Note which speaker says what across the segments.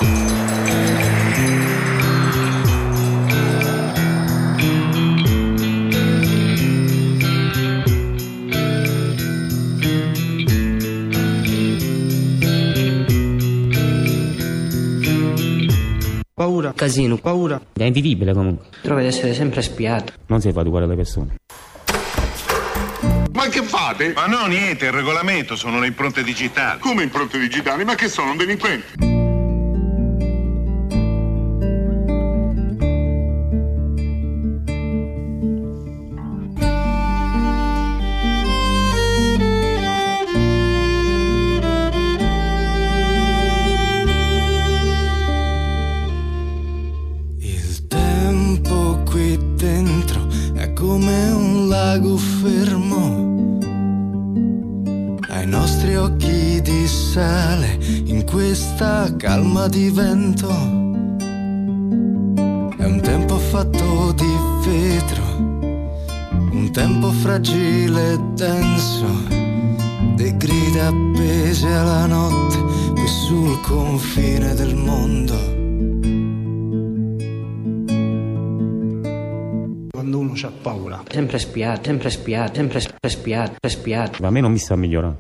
Speaker 1: Paura, casino, paura.
Speaker 2: È invivibile comunque.
Speaker 1: Trovi di essere sempre spiato.
Speaker 2: Non si fa educare le persone.
Speaker 3: Ma che fate?
Speaker 4: Ma no, niente, il regolamento, sono le impronte digitali.
Speaker 3: Come impronte digitali? Ma che sono, un delinquente?
Speaker 5: Il tempo qui dentro è come un lago fermo. Ai nostri occhi di sale in questa calma di vento. È un tempo fatto di vetro, un tempo fragile e denso, di grida appese alla notte qui sul confine del mondo.
Speaker 1: Quando uno c'ha paura, sempre spiato, sempre spiato, sempre spiato, spiato.
Speaker 2: Ma a me non mi sta migliorando.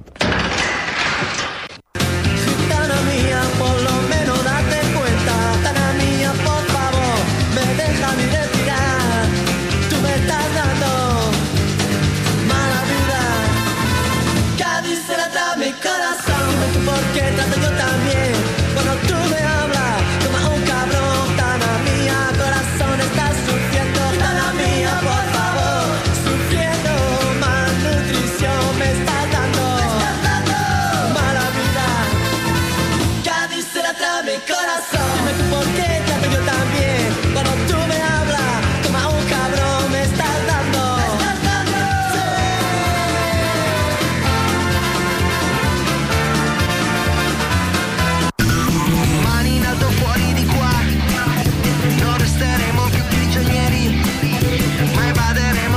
Speaker 5: Tana mía, por lo menos date cuenta. Tana mía, por favor, me deja mi respirar. Tú me estás dando mala vida. Cádiz se la trae mi corazón. Porque trato yo también. Cuando tú me hablas, como un cabrón. Tana mía, corazón, estás sufriendo. Tana mía, por favor, sufriendo. Malnutrición me estás dando mala vida. Cádiz se la trae mi corazón. Dime tú por qué trato yo también. Cuando tú me hablas, como un cabrón me estás dando. Mani in alto fuori di qua, non resteremo più prigionieri, ma evaderemo.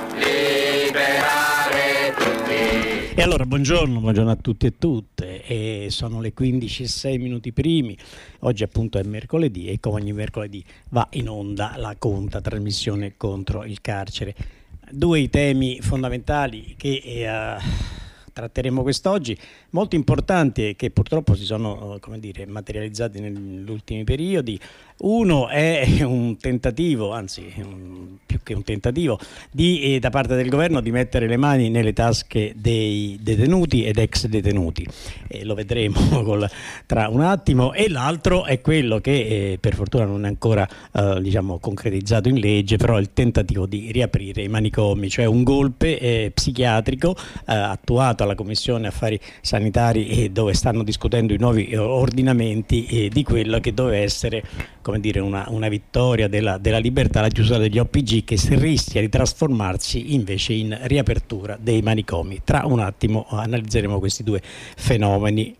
Speaker 6: E allora buongiorno a tutti e tutte, e sono le 15:06 primi, oggi appunto è mercoledì e come ogni mercoledì va in onda la Conta, trasmissione contro il carcere. Due i temi fondamentali che tratteremo quest'oggi, molto importanti e che purtroppo si sono materializzati negli ultimi periodi. Uno è un tentativo, anzi più che un tentativo, da parte del governo di mettere le mani nelle tasche dei detenuti ed ex detenuti. Lo vedremo tra un attimo. E l'altro è quello che per fortuna non è ancora concretizzato in legge, però il tentativo di riaprire i manicomi, cioè un golpe psichiatrico attuato alla Commissione Affari Sanitari, dove stanno discutendo i nuovi ordinamenti di quello che doveva essere una vittoria della libertà, la chiusura degli OPG, che si rischia di trasformarsi invece in riapertura dei manicomi. Tra un attimo analizzeremo questi due fenomeni.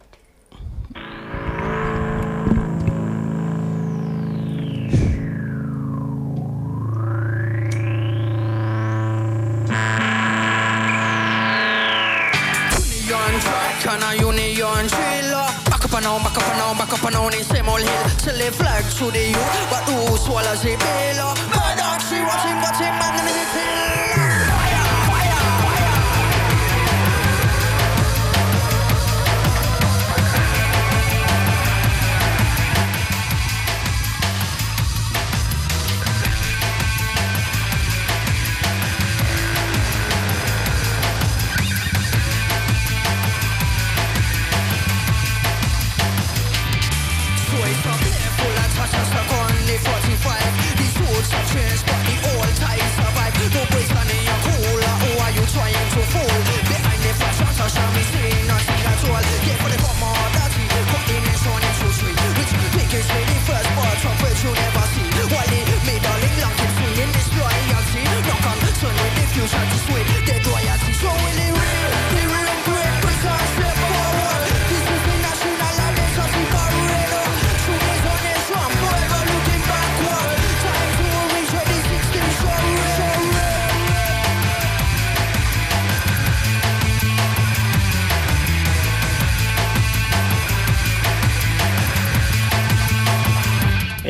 Speaker 5: Union trailer. Back up and on, back up and on, back up and on in same old hill. Sell the flag to the youth, but who swallows the bail? My dog, she watching, man, in the pill. Stuck on the 45. The suits have changed, but the old ties survive. No place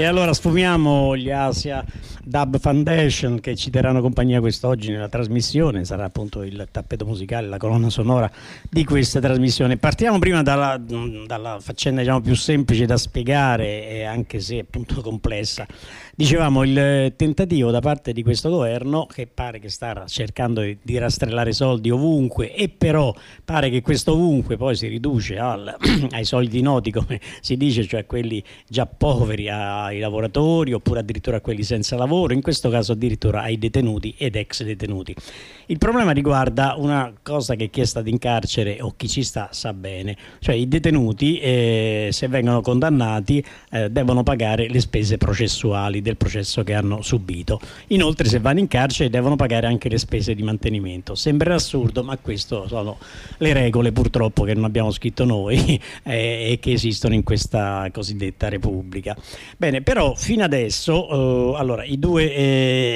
Speaker 6: E allora sfumiamo gli Asia Dub Foundation che ci terranno compagnia quest'oggi nella trasmissione, sarà appunto il tappeto musicale, la colonna sonora di questa trasmissione. Partiamo prima dalla faccenda, diciamo, più semplice da spiegare, anche se appunto complessa. Dicevamo, il tentativo da parte di questo governo, che pare che sta cercando di rastrellare soldi ovunque, e però pare che questo ovunque poi si riduce ai soliti noti, come si dice, cioè quelli già poveri, ai lavoratori, oppure addirittura a quelli senza lavoro, in questo caso addirittura ai detenuti ed ex detenuti. Il problema riguarda una cosa che chi è stato in carcere o chi ci sta sa bene, cioè i detenuti se vengono condannati devono pagare le spese processuali del processo che hanno subito. Inoltre, se vanno in carcere devono pagare anche le spese di mantenimento. Sembra assurdo, ma queste sono le regole, purtroppo, che non abbiamo scritto noi e che esistono in questa cosiddetta Repubblica. Bene, però fino adesso allora i due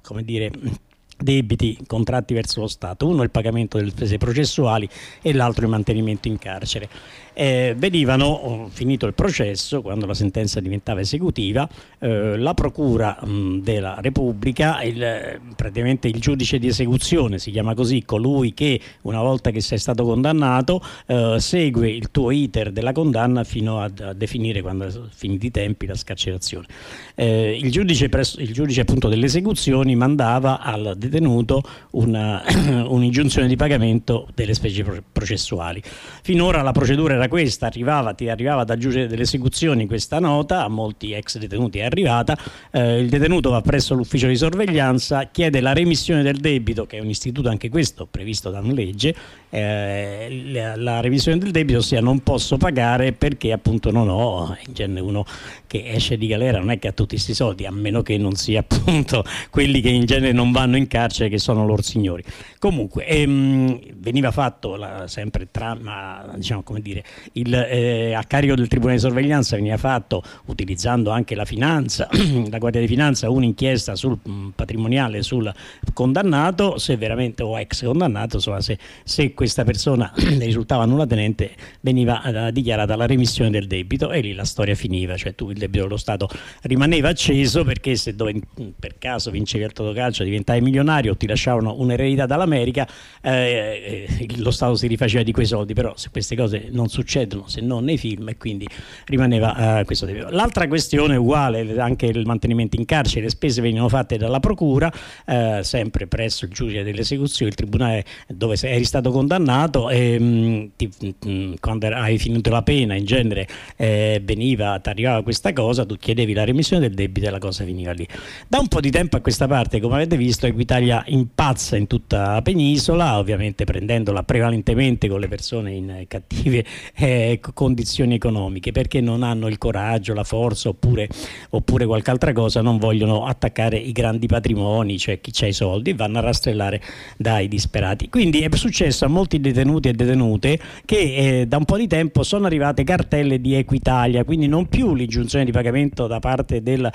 Speaker 6: debiti contratti verso lo Stato, uno il pagamento delle spese processuali e l'altro il mantenimento in carcere, venivano, finito il processo, quando la sentenza diventava esecutiva, la procura della Repubblica, praticamente il giudice di esecuzione, si chiama così, colui che una volta che sei stato condannato segue il tuo iter della condanna fino a definire, quando finiti i tempi, la scarcerazione. Il giudice appunto delle esecuzioni mandava al detenuto un'ingiunzione di pagamento delle spese processuali. Finora la procedura era questa: ti arrivava dal giudice delle esecuzioni questa nota, a molti ex detenuti è arrivata, il detenuto va presso l'ufficio di sorveglianza, chiede la remissione del debito, che è un istituto anche questo previsto da una legge, la remissione del debito, ossia non posso pagare perché appunto non ho, in genere uno che esce di galera non è che ha tutti questi soldi, a meno che non sia appunto quelli che in genere non vanno in carcere, che sono loro signori. Comunque veniva fatto sempre a carico del Tribunale di Sorveglianza, veniva fatto utilizzando anche la finanza, la Guardia di Finanza, un'inchiesta sul patrimoniale sul condannato, se veramente, o ex condannato, insomma, se questa persona risultava nullatenente, veniva dichiarata la remissione del debito e lì la storia finiva, cioè il debito dello Stato rimaneva acceso, perché se per caso vincevi al Totocalcio, diventavi milionario o ti lasciavano un'eredità dall'America, lo Stato si rifaceva di quei soldi. Però se queste cose non succedono se non nei film, e quindi rimaneva questo debito. L'altra questione è uguale, anche il mantenimento in carcere, le spese venivano fatte dalla procura, sempre presso il giudice delle esecuzioni, il tribunale dove eri stato condannato, e quando hai finito la pena, in genere ti arrivava questa cosa, tu chiedevi la remissione del debito e la cosa finiva lì. Da un po' di tempo a questa parte, come avete visto, Equitalia impazza in tutta la penisola, ovviamente prendendola prevalentemente con le persone in cattive condizioni economiche, perché non hanno il coraggio, la forza, oppure qualche altra cosa, non vogliono attaccare i grandi patrimoni, cioè chi c'ha i soldi, e vanno a rastrellare dai disperati. Quindi è successo a molti detenuti e detenute che da un po' di tempo sono arrivate cartelle di Equitalia, quindi non più l'ingiunzione di pagamento da parte del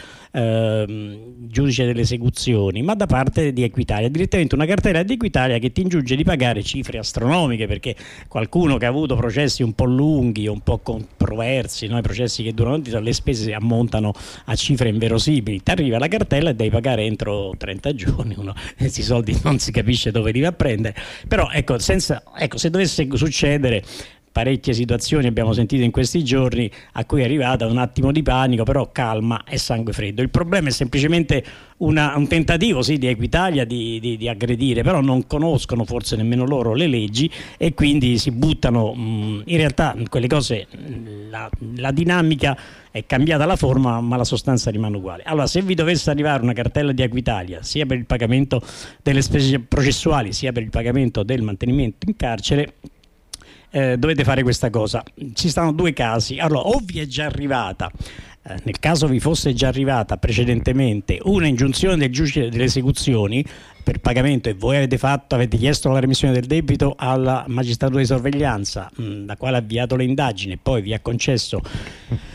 Speaker 6: giudice delle esecuzioni, ma da parte di Equitalia, direttamente una cartella di Equitalia che ti ingiunge di pagare cifre astronomiche, perché qualcuno che ha avuto processi un po' lunghi, un po' controversi, no? I processi che durano, le spese ammontano a cifre inverosimili, ti arriva la cartella e devi pagare entro 30 giorni, questi soldi non si capisce dove li va a prendere. Però se dovesse succedere, parecchie situazioni abbiamo sentito in questi giorni a cui è arrivata un attimo di panico, però calma e sangue freddo. Il problema è semplicemente un tentativo, sì, di Equitalia di aggredire, però non conoscono forse nemmeno loro le leggi, e quindi si buttano in realtà quelle cose, la dinamica è cambiata la forma, ma la sostanza rimane uguale. Allora, se vi dovesse arrivare una cartella di Equitalia, sia per il pagamento delle spese processuali sia per il pagamento del mantenimento in carcere, dovete fare questa cosa. Ci stanno due casi. Allora, o vi è già arrivata, nel caso vi fosse già arrivata precedentemente una ingiunzione del giudice delle esecuzioni per pagamento, e voi avete chiesto la remissione del debito alla magistratura di sorveglianza, la quale ha avviato le indagini e poi vi ha concesso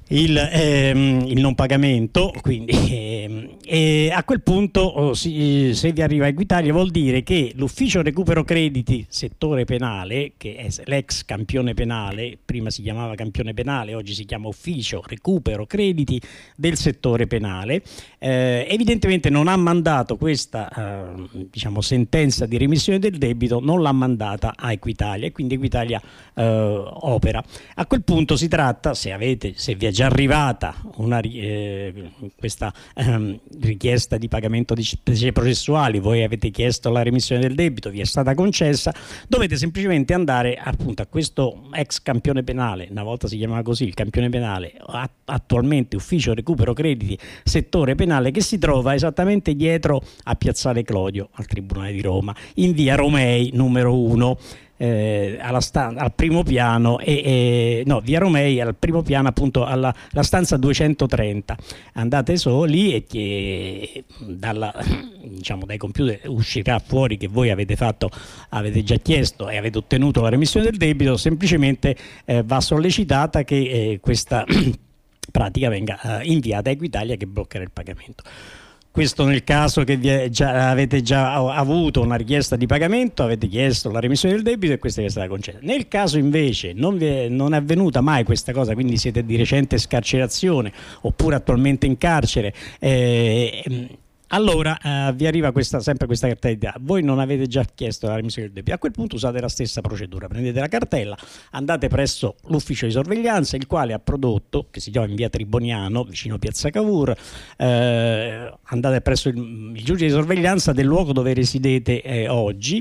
Speaker 6: il non pagamento, quindi a quel punto se vi arriva Equitalia vuol dire che l'ufficio recupero crediti settore penale, che è l'ex campione penale, prima si chiamava campione penale, oggi si chiama ufficio recupero crediti del settore penale, evidentemente non ha mandato questa diciamo sentenza di remissione del debito, non l'ha mandata a Equitalia e quindi Equitalia opera. A quel punto si tratta, se vi è già arrivata questa richiesta di pagamento di spese processuali, voi avete chiesto la remissione del debito, vi è stata concessa, dovete semplicemente andare appunto a questo ex campione penale, una volta si chiamava così il campione penale, attualmente ufficio recupero crediti settore penale, che si trova esattamente dietro a Piazzale Clodio al Tribunale di Roma, in via Romei numero 1. Al primo piano via Romei al primo piano, appunto la stanza 230. Andate lì e dai computer uscirà fuori che voi avete già chiesto e avete ottenuto la remissione del debito. Semplicemente va sollecitata che questa pratica venga inviata a Equitalia, che bloccherà il pagamento. Questo nel caso che avete già avuto una richiesta di pagamento, avete chiesto la remissione del debito e questa è stata concessa. Nel caso invece non è avvenuta mai questa cosa, quindi siete di recente scarcerazione oppure attualmente in carcere, allora vi arriva sempre questa cartella d'identità, voi non avete già chiesto la remissione del debito, a quel punto usate la stessa procedura, prendete la cartella, andate presso l'ufficio di sorveglianza, il quale ha prodotto, che si chiama in via Triboniano vicino Piazza Cavour, andate presso il giudice di sorveglianza del luogo dove residete oggi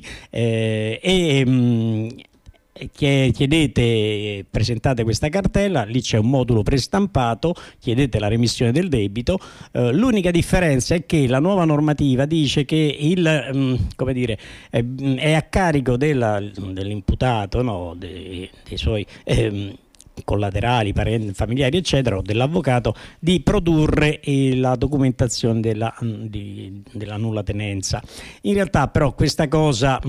Speaker 6: chiedete, presentate questa cartella, lì c'è un modulo prestampato, chiedete la remissione del debito. L'unica differenza è che la nuova normativa dice che è a carico dell'imputato, no, dei suoi collaterali, parenti, familiari eccetera, o dell'avvocato, di produrre la documentazione della nulla tenenza. In realtà però questa cosa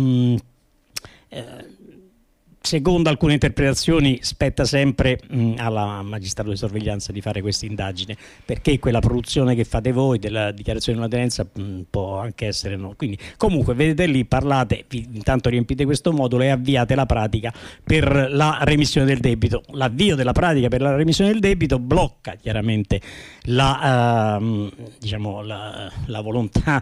Speaker 6: secondo alcune interpretazioni spetta sempre alla magistrato di sorveglianza di fare questa indagine, perché quella produzione che fate voi della dichiarazione di nulla tenenza può anche essere no. Quindi comunque vedete lì, parlate, intanto riempite questo modulo e avviate la pratica per la remissione del debito. L'avvio della pratica per la remissione del debito blocca chiaramente la volontà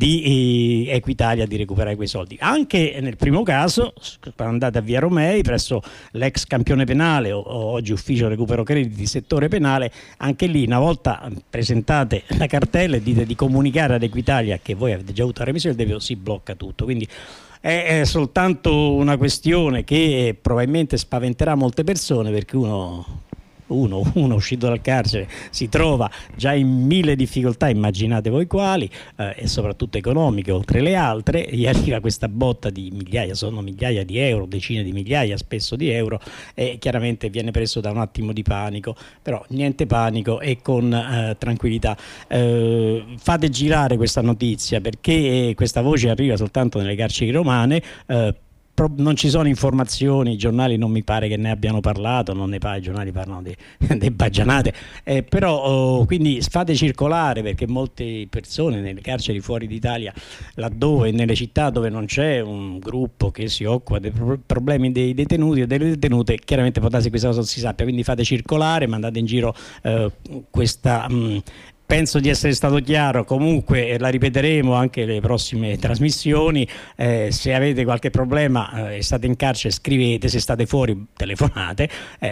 Speaker 6: di Equitalia di recuperare quei soldi. Anche nel primo caso, quando andate a via Romei presso l'ex campione penale o oggi ufficio recupero crediti di settore penale, anche lì una volta presentate la cartella e dite di comunicare ad Equitalia che voi avete già avuto la remissione del debito, si blocca tutto. Quindi è soltanto una questione che probabilmente spaventerà molte persone, perché uno uscito dal carcere si trova già in mille difficoltà, immaginate voi quali, e soprattutto economiche oltre le altre, gli arriva questa botta di migliaia di euro, decine di migliaia spesso di euro, e chiaramente viene preso da un attimo di panico. Però niente panico e con tranquillità fate girare questa notizia, perché questa voce arriva soltanto nelle carceri romane. Non ci sono informazioni, i giornali non mi pare che ne abbiano parlato, non ne pare, i giornali parlano di baggianate, però quindi fate circolare, perché molte persone nelle carceri fuori d'Italia, laddove nelle città dove non c'è un gruppo che si occupa dei problemi dei detenuti e delle detenute, chiaramente può darsi che questa cosa non si sappia, quindi fate circolare, mandate in giro questa penso di essere stato chiaro, comunque la ripeteremo anche le prossime trasmissioni. Se avete qualche problema e state in carcere scrivete, se state fuori telefonate,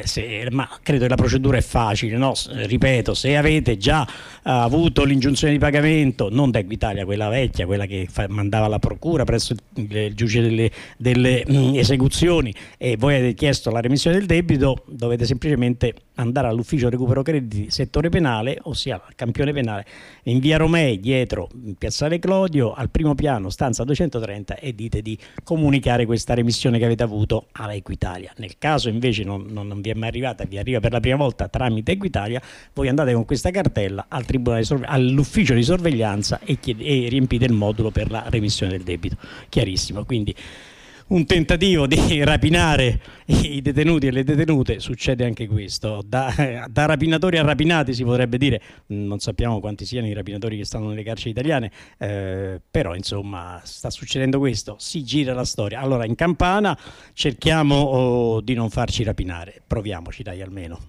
Speaker 6: ma credo che la procedura è facile, no? Ripeto, se avete già avuto l'ingiunzione di pagamento, non da Equitalia, quella vecchia, quella che mandava la procura presso il giudice delle esecuzioni, e voi avete chiesto la remissione del debito, dovete semplicemente andare all'ufficio recupero crediti settore penale, ossia al campione penale in via Romei dietro Piazzale Clodio al primo piano stanza 230 e dite di comunicare questa remissione che avete avuto alla Equitalia. Nel caso invece non vi è mai arrivata, vi arriva per la prima volta tramite Equitalia, voi andate con questa cartella all'ufficio di sorveglianza e riempite il modulo per la remissione del debito. Chiarissimo. Quindi un tentativo di rapinare i detenuti e le detenute, succede anche questo. Da rapinatori a rapinati si potrebbe dire, non sappiamo quanti siano i rapinatori che stanno nelle carceri italiane, però insomma sta succedendo questo, si gira la storia. Allora in Campana cerchiamo di non farci rapinare, proviamoci dai almeno.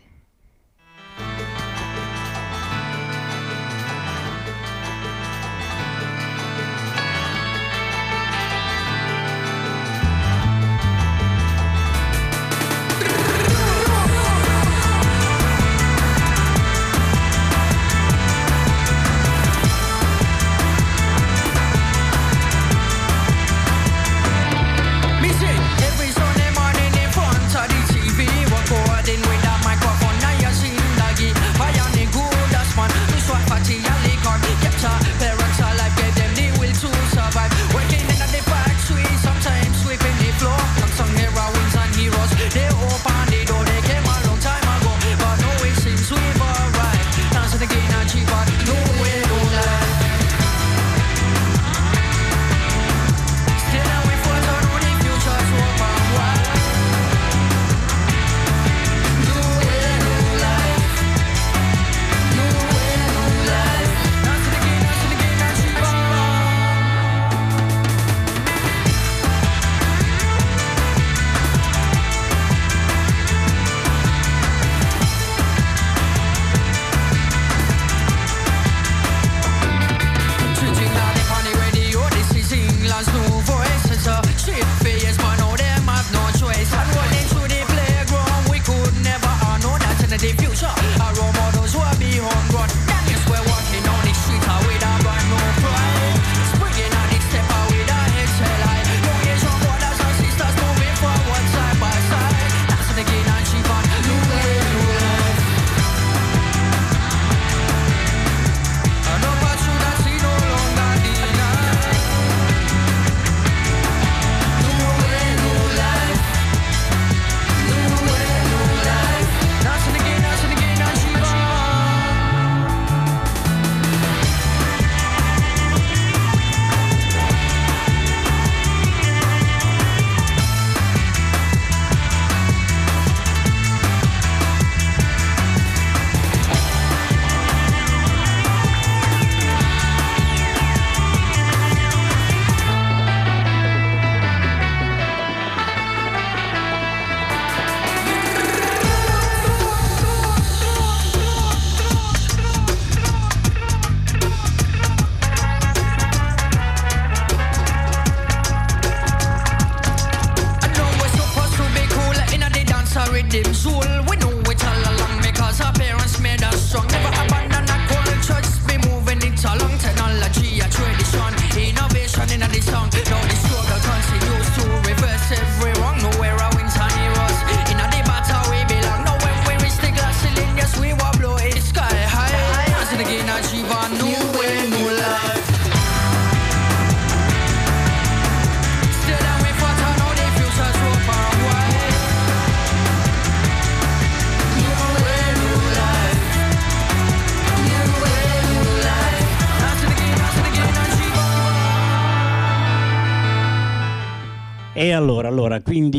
Speaker 6: E allora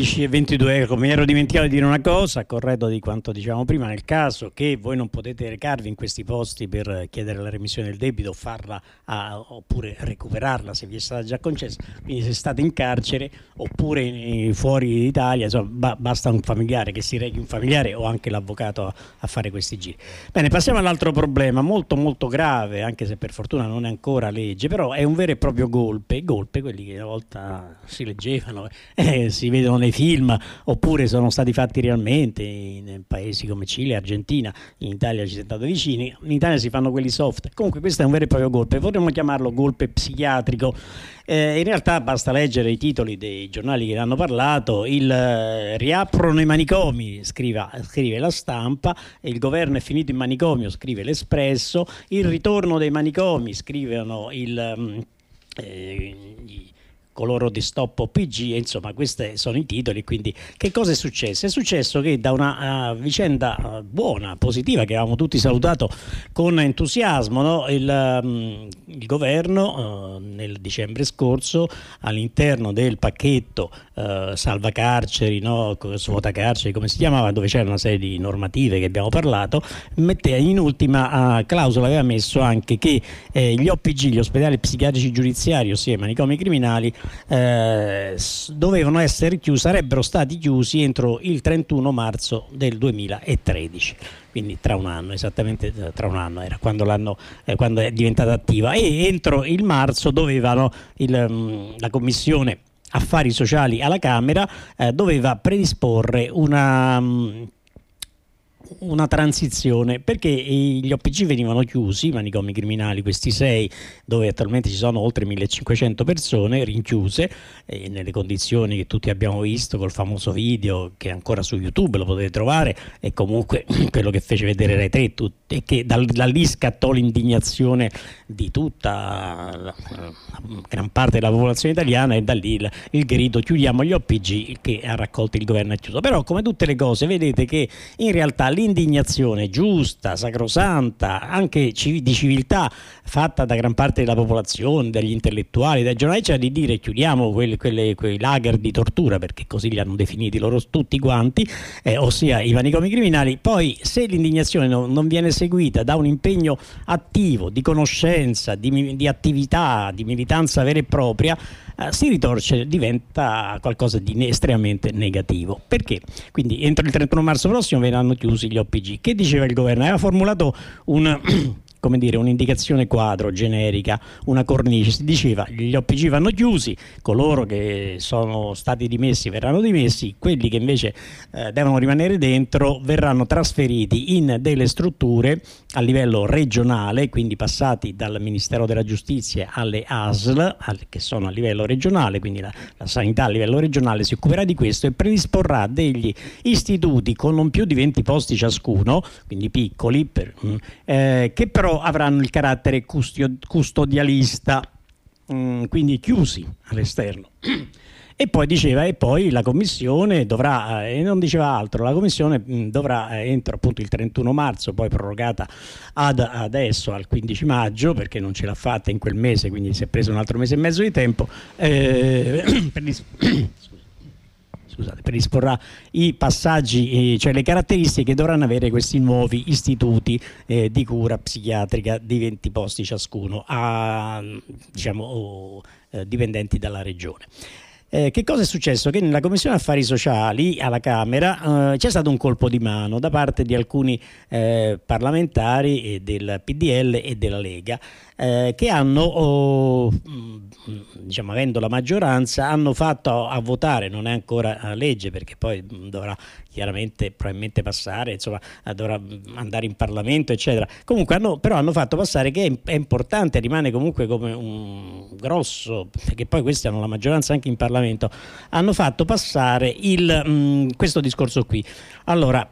Speaker 6: 15:22, ecco, mi ero dimenticato di dire una cosa, corretto di quanto dicevamo prima, nel caso che voi non potete recarvi in questi posti per chiedere la remissione del debito, farla oppure recuperarla se vi è stata già concessa, quindi se state in carcere oppure fuori d'Italia, insomma, basta un familiare, che si rechi un familiare o anche l'avvocato a fare questi giri. Bene, passiamo all'altro problema, molto molto grave, anche se per fortuna non è ancora legge, però è un vero e proprio golpe, i golpe, quelli che una volta si leggevano, si vedono nei film oppure sono stati fatti realmente in paesi come Cile, Argentina, in Italia ci siamo stati vicini, in Italia si fanno quelli soft. Comunque questo è un vero e proprio golpe, potremmo chiamarlo golpe psichiatrico. In realtà basta leggere i titoli dei giornali che ne hanno parlato. Riaprono i manicomi, scrive La Stampa, il governo è finito in manicomio, scrive L'Espresso, il ritorno dei manicomi, scrivono coloro di Stop OPG, insomma questi sono i titoli. Quindi che cosa è successo? È successo che da una vicenda buona, positiva, che avevamo tutti salutato con entusiasmo, no? Il governo nel dicembre scorso, all'interno del pacchetto salva carceri, no? Svuota carceri, come si chiamava, dove c'era una serie di normative che abbiamo parlato, metteva in ultima clausola, aveva messo anche che gli OPG, gli ospedali psichiatrici giudiziari, ossia i manicomi criminali, dovevano essere chiusi, sarebbero stati chiusi entro il 31 marzo del 2013. Quindi tra un anno, esattamente tra un anno era quando è diventata attiva, e entro il marzo dovevano la Commissione Affari Sociali alla Camera doveva predisporre una transizione, perché gli OPG venivano chiusi, i manicomi criminali, questi 6, dove attualmente ci sono oltre 1500 persone rinchiuse nelle condizioni che tutti abbiamo visto, col famoso video che è ancora su YouTube, lo potete trovare, e comunque quello che fece vedere Rai 3, e che da lì scattò l'indignazione di tutta la gran parte della popolazione italiana, e da lì il grido "chiudiamo gli OPG", che ha raccolto il governo e chiuso. Però, come tutte le cose, vedete che in realtà l'indignazione giusta, sacrosanta, anche di civiltà, fatta da gran parte della popolazione, dagli intellettuali, dai giornalisti, cioè di dire chiudiamo quei lager di tortura, perché così li hanno definiti loro tutti quanti, ossia i manicomi criminali. Poi, se l'indignazione non viene seguita da un impegno attivo, di conoscenza, di attività, di militanza vera e propria, si ritorce, diventa qualcosa di estremamente negativo. Perché? Quindi entro il 31 marzo prossimo verranno chiusi gli OPG. Che diceva il governo? Aveva formulato un'indicazione quadro generica, una cornice. Si diceva: gli OPG vanno chiusi, coloro che sono stati dimessi verranno dimessi, quelli che invece devono rimanere dentro verranno trasferiti in delle strutture a livello regionale, quindi passati dal Ministero della Giustizia alle ASL, che sono a livello regionale, quindi la sanità a livello regionale si occuperà di questo e predisporrà degli istituti con non più di 20 posti ciascuno, quindi piccoli, che però avranno il carattere custodialista, quindi chiusi all'esterno. E poi diceva, e poi la Commissione dovrà, e non diceva altro, la Commissione dovrà entro appunto il 31 marzo, poi prorogata adesso al 15 maggio, perché non ce l'ha fatta in quel mese, quindi si è preso un altro mese e mezzo di tempo, predisporrà i passaggi, cioè le caratteristiche che dovranno avere questi nuovi istituti di cura psichiatrica di 20 posti ciascuno, dipendenti dalla regione. Che cosa è successo? Che nella Commissione Affari Sociali alla Camera c'è stato un colpo di mano da parte di alcuni parlamentari del PDL e della Lega, che hanno, avendo la maggioranza, hanno fatto a votare, non è ancora legge perché poi dovrà chiaramente probabilmente passare, dovrà andare in Parlamento, eccetera. Comunque hanno fatto passare, che è importante, rimane comunque come un grosso, perché poi questi hanno la maggioranza anche in Parlamento, hanno fatto passare questo discorso qui. Allora,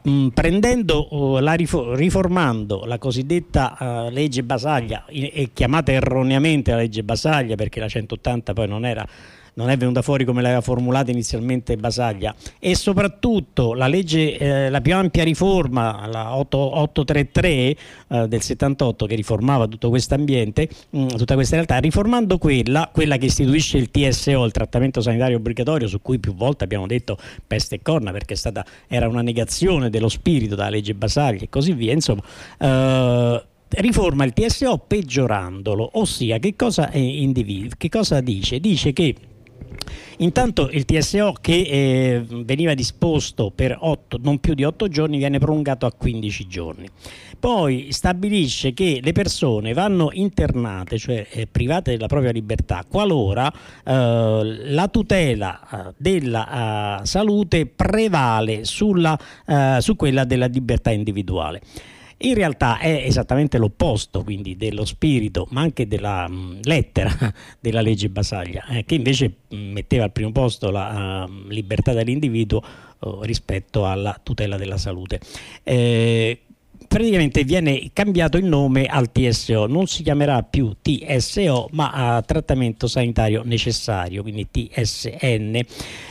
Speaker 6: riformando la cosiddetta legge Basaglia, e chiamata erroneamente la legge Basaglia perché la 180 poi non è venuta fuori come l'aveva formulata inizialmente Basaglia, e soprattutto la legge, la più ampia riforma, la 833 del 78, che riformava tutto questo ambiente, tutta questa realtà, riformando quella che istituisce il TSO, il trattamento sanitario obbligatorio, su cui più volte abbiamo detto peste e corna, perché era una negazione dello spirito della legge Basaglia e così via, riforma il TSO peggiorandolo, ossia che cosa dice? Dice che intanto il TSO, che veniva disposto per non più di 8 giorni, viene prolungato a 15 giorni. Poi stabilisce che le persone vanno internate, cioè private della propria libertà, qualora la tutela della salute prevale su quella della libertà individuale. In realtà è esattamente l'opposto, quindi, dello spirito, ma anche della lettera della legge Basaglia, che invece metteva al primo posto la libertà dell'individuo rispetto alla tutela della salute. praticamente viene cambiato il nome al TSO, non si chiamerà più TSO ma a trattamento sanitario necessario, quindi TSN,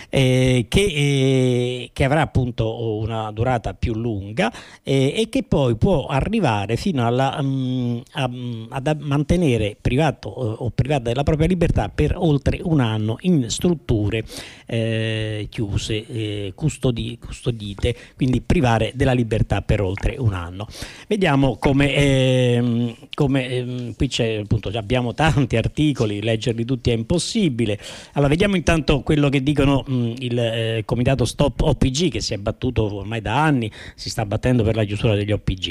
Speaker 6: che avrà appunto una durata più lunga e che poi può arrivare fino a mantenere privato o privata della propria libertà per oltre un anno in strutture chiuse, custodite, quindi privare della libertà per oltre un anno. Vediamo come qui c'è appunto, abbiamo tanti articoli, leggerli tutti è impossibile. Allora vediamo intanto quello che dicono il comitato Stop OPG, che si è battuto ormai da anni, si sta battendo per la chiusura degli OPG.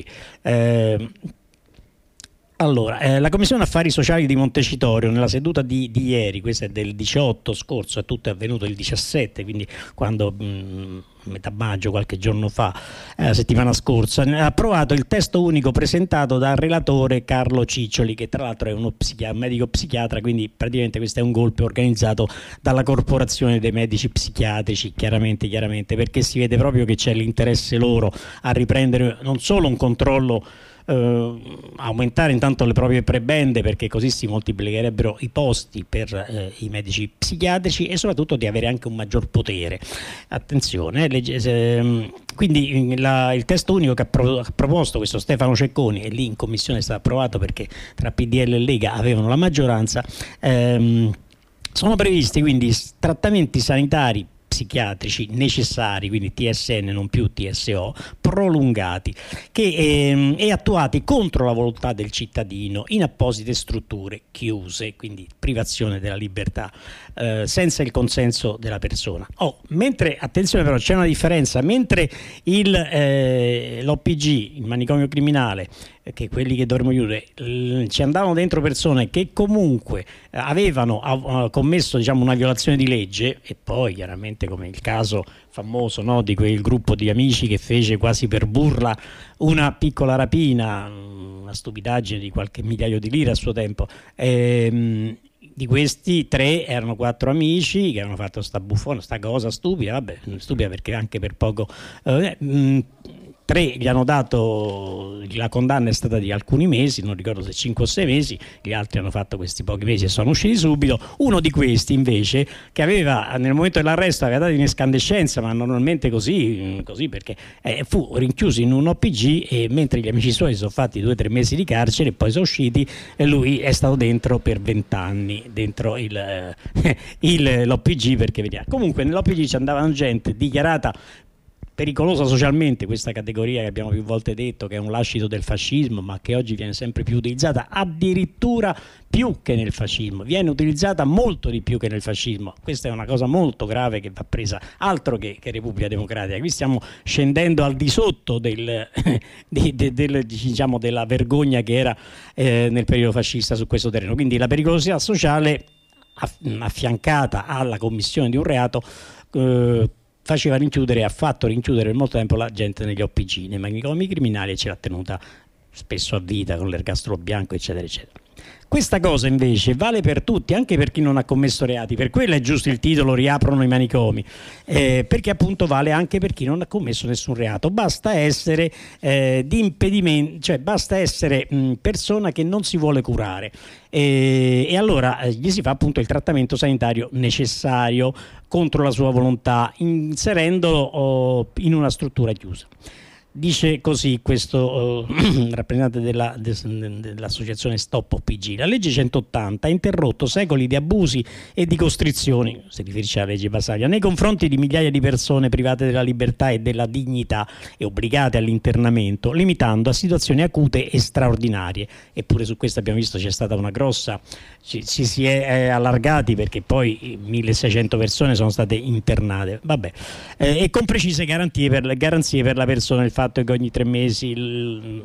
Speaker 6: Allora, la Commissione Affari Sociali di Montecitorio nella seduta di ieri, questa è del 18 scorso, tutto è avvenuto il 17, quindi quando metà maggio, qualche giorno fa, settimana scorsa, ha approvato il testo unico presentato dal relatore Carlo Ciccioli, che tra l'altro è un medico psichiatra, quindi praticamente questo è un golpe organizzato dalla Corporazione dei Medici Psichiatrici, chiaramente, perché si vede proprio che c'è l'interesse loro a riprendere non solo un controllo, aumentare intanto le proprie prebende, perché così si moltiplicherebbero i posti per i medici psichiatrici, e soprattutto di avere anche un maggior potere. Attenzione, quindi il testo unico che ha proposto questo Stefano Cecconi, e lì in commissione è stato approvato perché tra PDL e Lega avevano la maggioranza, sono previsti quindi trattamenti sanitari psichiatrici necessari, quindi TSN non più TSO, prolungati, e attuati contro la volontà del cittadino in apposite strutture chiuse, quindi privazione della libertà, senza il consenso della persona. Mentre, attenzione però, c'è una differenza: mentre l'OPG, il manicomio criminale, che quelli che dovremmo chiudere, ci andavano dentro persone che comunque avevano commesso, diciamo, una violazione di legge, e poi chiaramente, come il caso famoso, no, di quel gruppo di amici che fece quasi per burla una piccola rapina, una stupidaggine di qualche migliaio di lire a suo tempo. Di questi 3 erano 4 amici che avevano fatto sta buffona, sta cosa stupida, stupida perché anche per poco. 3 gli hanno dato, la condanna è stata di alcuni mesi, non ricordo se 5 o 6 mesi, gli altri hanno fatto questi pochi mesi e sono usciti subito. Uno di questi invece, che aveva nel momento dell'arresto aveva dato in escandescenza, ma normalmente così perché fu rinchiuso in un OPG, e mentre gli amici suoi si sono fatti 2 o 3 mesi di carcere e poi sono usciti, e lui è stato dentro per 20 anni dentro l'OPG, perché vediamo. Comunque nell'OPG ci andavano gente dichiarata pericolosa socialmente, questa categoria che abbiamo più volte detto che è un lascito del fascismo, ma che oggi viene sempre più utilizzata, addirittura più che nel fascismo, viene utilizzata molto di più che nel fascismo. Questa è una cosa molto grave che va presa, altro che Repubblica Democratica. Qui stiamo scendendo al di sotto diciamo, della vergogna che era nel periodo fascista su questo terreno. Quindi la pericolosità sociale affiancata alla commissione di un reato faceva rinchiudere, ha fatto rinchiudere per molto tempo la gente negli OPG, nei manicomi criminali, e ce l'ha tenuta spesso a vita con l'ergastolo bianco, eccetera, eccetera. Questa cosa invece vale per tutti, anche per chi non ha commesso reati. Per quello è giusto il titolo "Riaprono i manicomi", perché appunto vale anche per chi non ha commesso nessun reato. Basta essere di impedimento, cioè basta essere persona che non si vuole curare, e allora gli si fa appunto il trattamento sanitario necessario contro la sua volontà, inserendolo in una struttura chiusa. Dice così questo rappresentante dell'associazione Stop OPG: la legge 180 ha interrotto secoli di abusi e di costrizioni, si riferisce alla legge Basaglia, nei confronti di migliaia di persone private della libertà e della dignità e obbligate all'internamento, limitando a situazioni acute e straordinarie. Eppure su questo abbiamo visto c'è stata una grossa, ci si è allargati, perché poi 1600 persone sono state internate, e con precise garanzie per la persona. Il fatto che ogni 3 mesi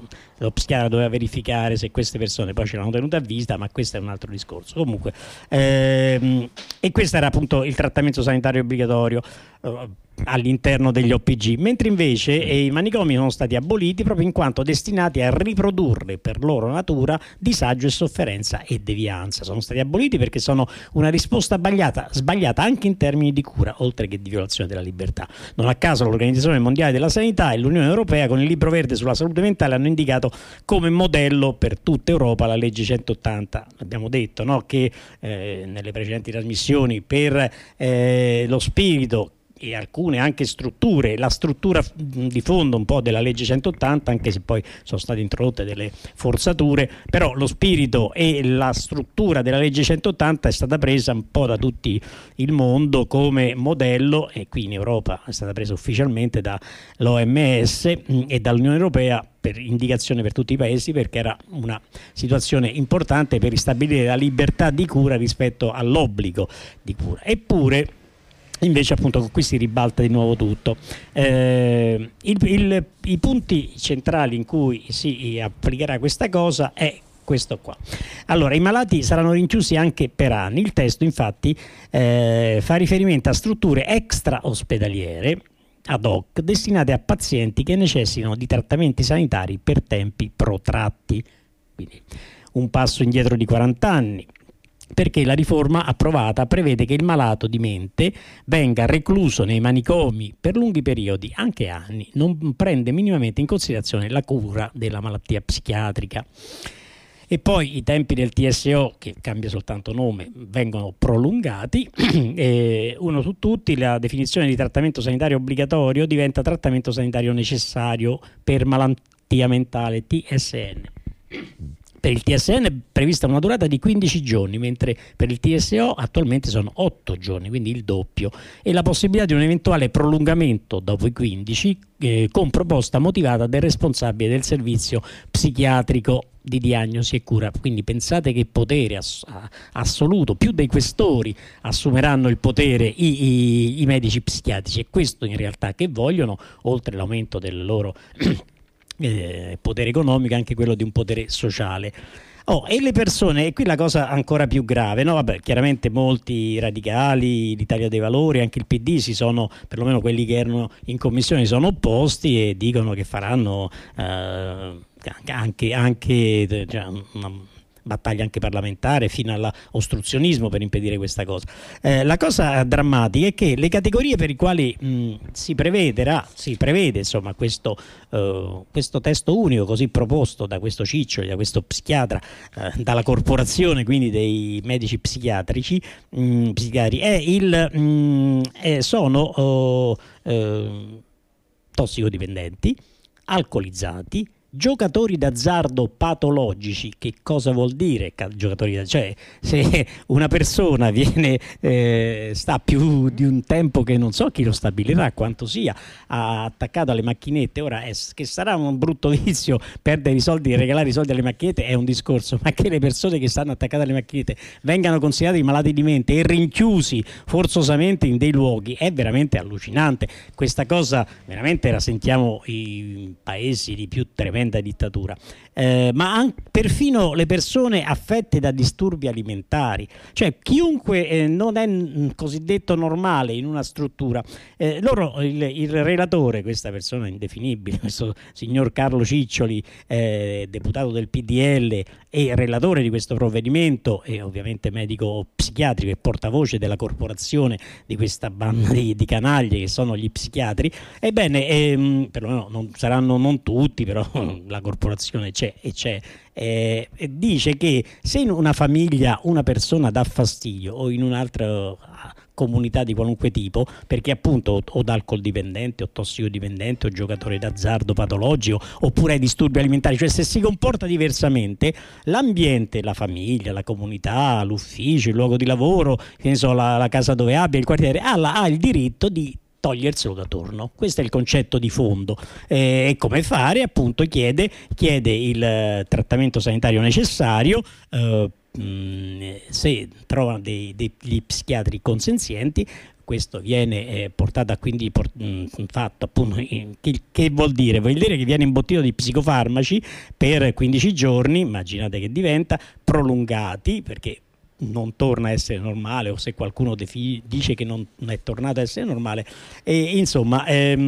Speaker 6: lo psichiatra doveva verificare se queste persone poi ce l'hanno tenuta a vita, ma questo è un altro discorso. Comunque, e questo era appunto il trattamento sanitario obbligatorio all'interno degli OPG, mentre invece i manicomi sono stati aboliti proprio in quanto destinati a riprodurre per loro natura disagio e sofferenza e devianza. Sono stati aboliti perché sono una risposta sbagliata anche in termini di cura, oltre che di violazione della libertà. Non a caso l'Organizzazione Mondiale della Sanità e l'Unione Europea con il Libro Verde sulla salute mentale hanno indicato come modello per tutta Europa la legge 180. Abbiamo detto, no, che nelle precedenti trasmissioni per lo spirito e alcune anche strutture, la struttura di fondo un po' della legge 180, anche se poi sono state introdotte delle forzature, però lo spirito e la struttura della legge 180 è stata presa un po' da tutti il mondo come modello, e qui in Europa è stata presa ufficialmente dall'OMS e dall'Unione Europea per indicazione per tutti i paesi, perché era una situazione importante per ristabilire la libertà di cura rispetto all'obbligo di cura. Eppure invece appunto con qui si ribalta di nuovo tutto. I punti centrali in cui si applicherà questa cosa è questo qua. Allora, i malati saranno rinchiusi anche per anni. Il testo infatti fa riferimento a strutture extra ospedaliere ad hoc destinate a pazienti che necessitano di trattamenti sanitari per tempi protratti. Quindi un passo indietro di 40 anni. Perché la riforma approvata prevede che il malato di mente venga recluso nei manicomi per lunghi periodi, anche anni, non prende minimamente in considerazione la cura della malattia psichiatrica. E poi i tempi del TSO, che cambia soltanto nome, vengono prolungati. Uno su tutti, la definizione di trattamento sanitario obbligatorio diventa trattamento sanitario necessario per malattia mentale, TSN. Per il TSN è prevista una durata di 15 giorni, mentre per il TSO attualmente sono 8 giorni, quindi il doppio, e la possibilità di un eventuale prolungamento dopo i 15 con proposta motivata del responsabile del servizio psichiatrico di diagnosi e cura. Quindi pensate che potere assoluto, più dei questori assumeranno il potere i medici psichiatrici, e questo in realtà che vogliono, oltre l'aumento del loro potere economico, anche quello di un potere sociale. E le persone, e qui la cosa ancora più grave, no? Vabbè, chiaramente molti radicali, l'Italia dei Valori, anche il PD si sono, perlomeno quelli che erano in commissione, sono opposti e dicono che faranno anche una battaglia anche parlamentare fino all'ostruzionismo per impedire questa cosa. La cosa drammatica è che le categorie per i quali si prevede insomma questo testo unico così proposto da questo Ciccioli, da questo psichiatra, dalla corporazione quindi dei medici psichiatri, sono tossicodipendenti, alcolizzati, giocatori d'azzardo patologici. Che cosa vuol dire giocatori d'azzardo? Cioè, se una persona viene sta più di un tempo, che non so chi lo stabilirà quanto sia, attaccato alle macchinette, ora che sarà un brutto vizio perdere i soldi, regalare i soldi alle macchinette è un discorso, ma che le persone che stanno attaccate alle macchinette vengano considerati malati di mente e rinchiusi forzosamente in dei luoghi è veramente allucinante. Questa cosa veramente la sentiamo in paesi di più tremenda dittatura, ma perfino le persone affette da disturbi alimentari, cioè chiunque non è cosiddetto normale in una struttura, il relatore, questa persona indefinibile, questo signor Carlo Ciccioli, deputato del PDL e relatore di questo provvedimento, e ovviamente medico psichiatrico e portavoce della corporazione di questa banda di canaglie che sono gli psichiatri, ebbene perlomeno non tutti, però la corporazione c'è e c'è, dice che se in una famiglia una persona dà fastidio, o in un'altra comunità di qualunque tipo, perché appunto o da alcol dipendente o tossicodipendente o giocatore d'azzardo patologico, oppure ai disturbi alimentari, cioè se si comporta diversamente, l'ambiente, la famiglia, la comunità, l'ufficio, il luogo di lavoro, che ne so, la casa dove abbia, il quartiere, ha il diritto di toglierselo da torno. Questo è il concetto di fondo. E come fare? Appunto chiede il trattamento sanitario necessario, se trovano degli psichiatri consenzienti, questo viene portato a quindi fatto appunto che vuol dire? Vuol dire che viene imbottito di psicofarmaci per 15 giorni, immaginate che diventa, prolungati, perché non torna a essere normale, o se qualcuno dice che non è tornato a essere normale, e insomma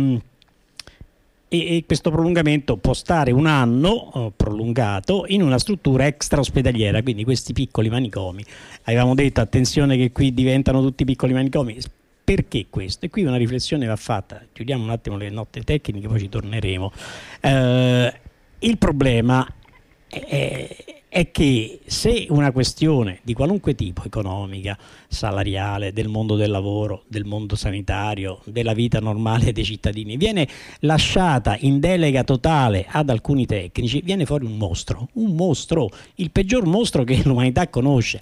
Speaker 6: e questo prolungamento può stare un anno prolungato in una struttura extra ospedaliera, quindi questi piccoli manicomi. Avevamo detto attenzione che qui diventano tutti piccoli manicomi. Perché questo? E qui una riflessione va fatta. Chiudiamo un attimo le note tecniche, poi ci torneremo. Il problema è che se una questione di qualunque tipo, economica, salariale, del mondo del lavoro, del mondo sanitario, della vita normale dei cittadini, viene lasciata in delega totale ad alcuni tecnici, viene fuori un mostro, il peggior mostro che l'umanità conosce.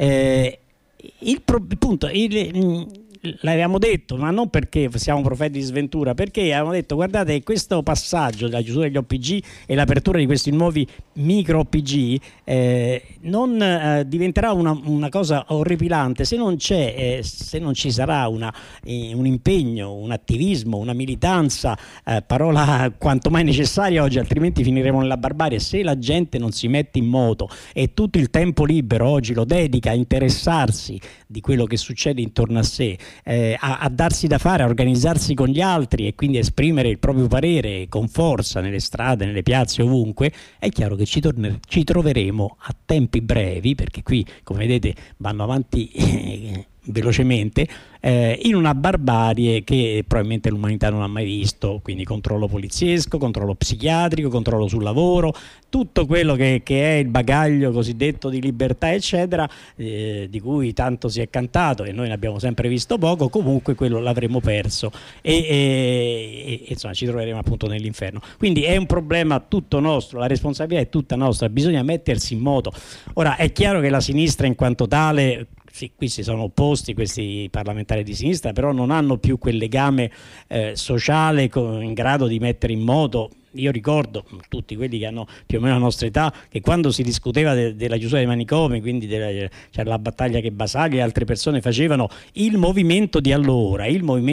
Speaker 6: L'avevamo detto, ma non perché siamo profeti di sventura, perché avevamo detto guardate, questo passaggio della chiusura degli OPG e l'apertura di questi nuovi micro OPG non diventerà una cosa orripilante se non ci sarà un impegno, un attivismo, una militanza, parola quanto mai necessaria oggi, altrimenti finiremo nella barbarie. Se la gente non si mette in moto e tutto il tempo libero oggi lo dedica a interessarsi di quello che succede intorno a sé, a darsi da fare, a organizzarsi con gli altri e quindi esprimere il proprio parere con forza nelle strade, nelle piazze, ovunque, è chiaro che ci troveremo a tempi brevi, perché qui come vedete vanno avanti velocemente, in una barbarie che probabilmente l'umanità non ha mai visto, quindi controllo poliziesco, controllo psichiatrico, controllo sul lavoro, tutto quello che è il bagaglio cosiddetto di libertà eccetera, di cui tanto si è cantato e noi ne abbiamo sempre visto poco, comunque quello l'avremo perso e insomma ci troveremo appunto nell'inferno. Quindi è un problema tutto nostro, la responsabilità è tutta nostra, bisogna mettersi in moto. Ora è chiaro che la sinistra in quanto tale, sì, qui si sono opposti questi parlamentari di sinistra, però non hanno più quel legame sociale in grado di mettere in moto. Io ricordo, tutti quelli che hanno più o meno la nostra età, che quando si discuteva della chiusura dei manicomi, quindi c'era la battaglia che Basaglia e altre persone facevano, il movimento di allora,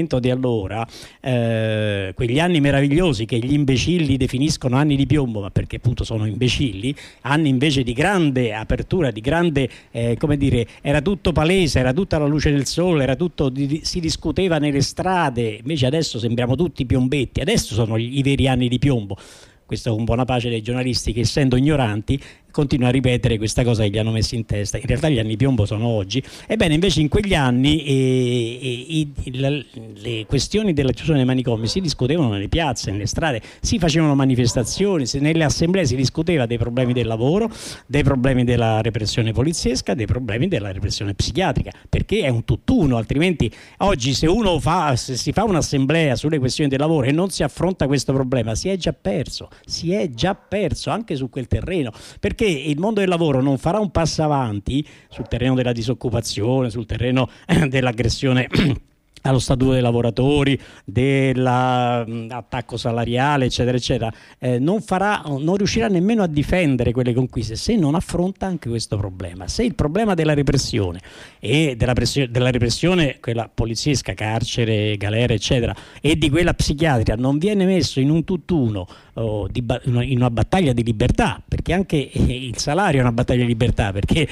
Speaker 6: quegli anni meravigliosi che gli imbecilli definiscono anni di piombo, ma perché appunto sono imbecilli, anni invece di grande apertura, di grande, come dire, era tutto palese, era tutta la luce del sole, era tutto, si discuteva nelle strade, invece adesso sembriamo tutti piombetti, adesso sono i veri anni di piombo. Questo con buona pace dei giornalisti che, essendo ignoranti, continuano a ripetere questa cosa che gli hanno messo in testa. In realtà gli anni piombo sono oggi. Ebbene, invece in quegli anni le questioni della chiusura dei manicomi si discutevano nelle piazze, nelle strade, si facevano manifestazioni, nelle assemblee si discuteva dei problemi del lavoro, dei problemi della repressione poliziesca, dei problemi della repressione psichiatrica, perché è un tutt'uno, altrimenti oggi se si fa un'assemblea sulle questioni del lavoro e non si affronta questo problema, si è già perso anche su quel terreno, perché il mondo del lavoro non farà un passo avanti sul terreno della disoccupazione, sul terreno dell'aggressione allo statuto dei lavoratori, dell'attacco salariale, eccetera, eccetera, non riuscirà nemmeno a difendere quelle conquiste se non affronta anche questo problema. Se il problema della repressione e della repressione, quella poliziesca, carcere, galera, eccetera, e di quella psichiatrica non viene messo in un tutt'uno, in una battaglia di libertà, perché anche il salario è una battaglia di libertà, perché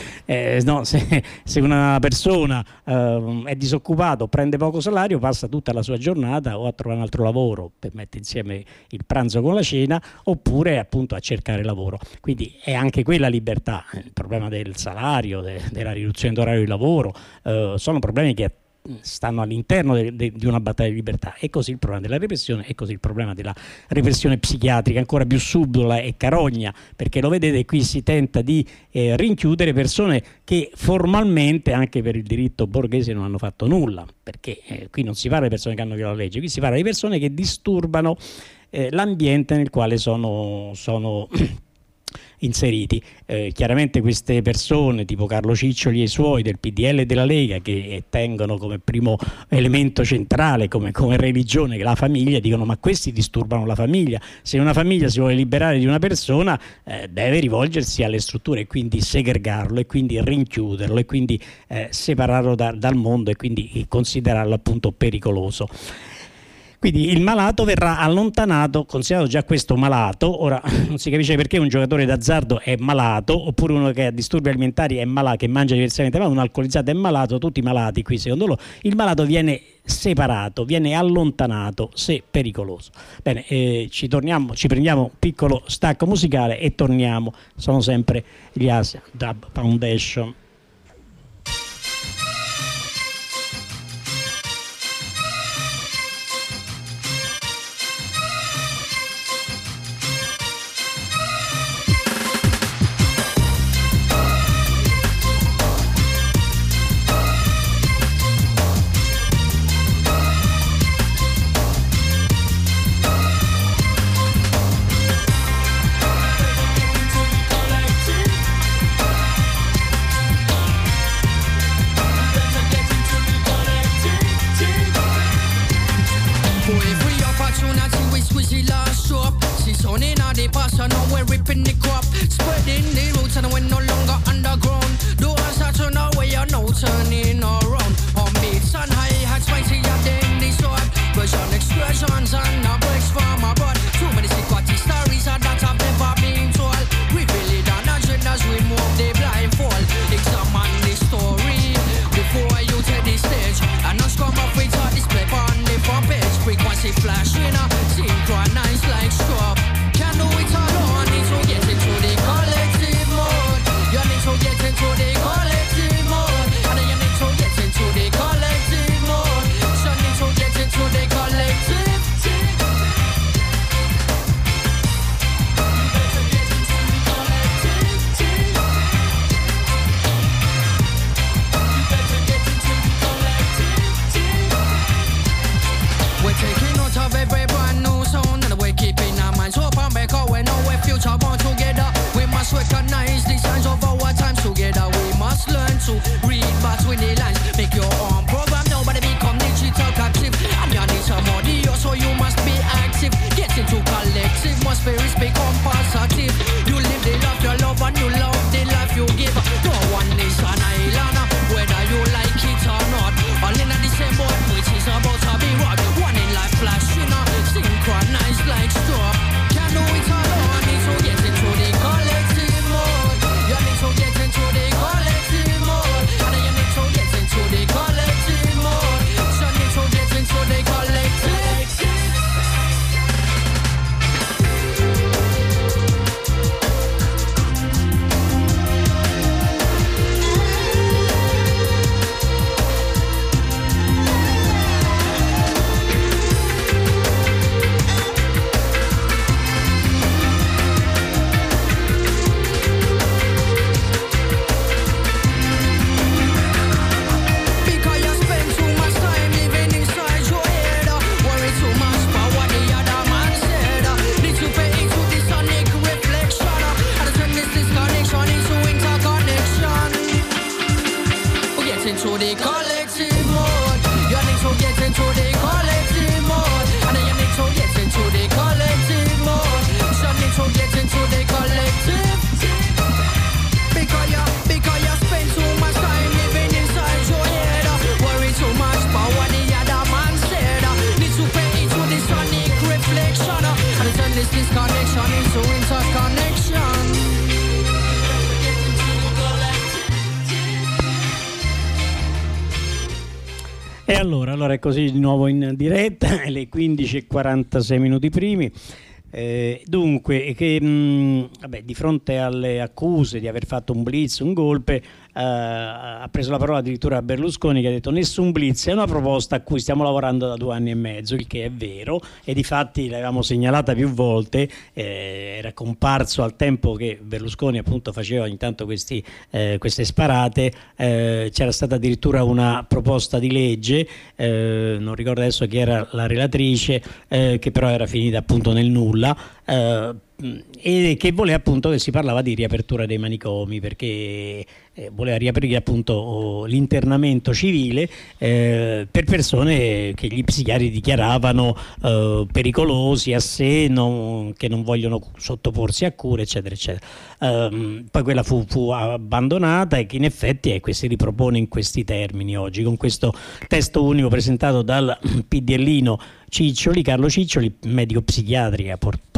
Speaker 6: se una persona è disoccupato, prende poco salario, passa tutta la sua giornata o a trovare un altro lavoro per mettere insieme il pranzo con la cena, oppure appunto a cercare lavoro. Quindi è anche quella libertà. Il problema del salario, della riduzione d'orario di lavoro, sono problemi che stanno all'interno di una battaglia di libertà. E così il problema della repressione, e così il problema della repressione psichiatrica, ancora più subdola e carogna, perché lo vedete, qui si tenta di rinchiudere persone che formalmente, anche per il diritto borghese, non hanno fatto nulla, perché qui non si parla di persone che hanno violato la legge, qui si parla di persone che disturbano l'ambiente nel quale sono inseriti. Chiaramente queste persone tipo Carlo Ciccioli e i suoi del PDL e della Lega, che tengono come primo elemento centrale, come religione, che la famiglia, dicono ma questi disturbano la famiglia. Se una famiglia si vuole liberare di una persona deve rivolgersi alle strutture e quindi segregarlo e quindi rinchiuderlo e quindi separarlo dal mondo e quindi considerarlo appunto pericoloso. Quindi il malato verrà allontanato, considerato già questo malato. Ora non si capisce perché un giocatore d'azzardo è malato, oppure uno che ha disturbi alimentari è malato, che mangia diversamente, ma un alcolizzato è malato, tutti malati qui secondo loro. Il malato viene separato, viene allontanato se pericoloso. Bene, ci prendiamo un piccolo stacco musicale e torniamo. Sono sempre gli Asia Dub Foundation. E allora è così di nuovo in diretta, alle 15:46 minuti primi. Dunque, di fronte alle accuse di aver fatto un blitz, un golpe, ha preso la parola addirittura Berlusconi, che ha detto nessun blitz, è una proposta a cui stiamo lavorando da 2 anni e mezzo, il che è vero, e difatti l'avevamo segnalata più volte. Era comparso al tempo che Berlusconi appunto faceva ogni tanto queste sparate, c'era stata addirittura una proposta di legge, non ricordo adesso chi era la relatrice, che però era finita appunto nel nulla. e che voleva appunto che si parlava di riapertura dei manicomi, perché voleva riaprire appunto l'internamento civile per persone che gli psichiatri dichiaravano pericolosi a sé, che non vogliono sottoporsi a cure, eccetera eccetera. Poi quella fu abbandonata, e che in effetti si ripropone in questi termini oggi, con questo testo unico presentato dal PDLino Carlo Ciccioli, medico psichiatra,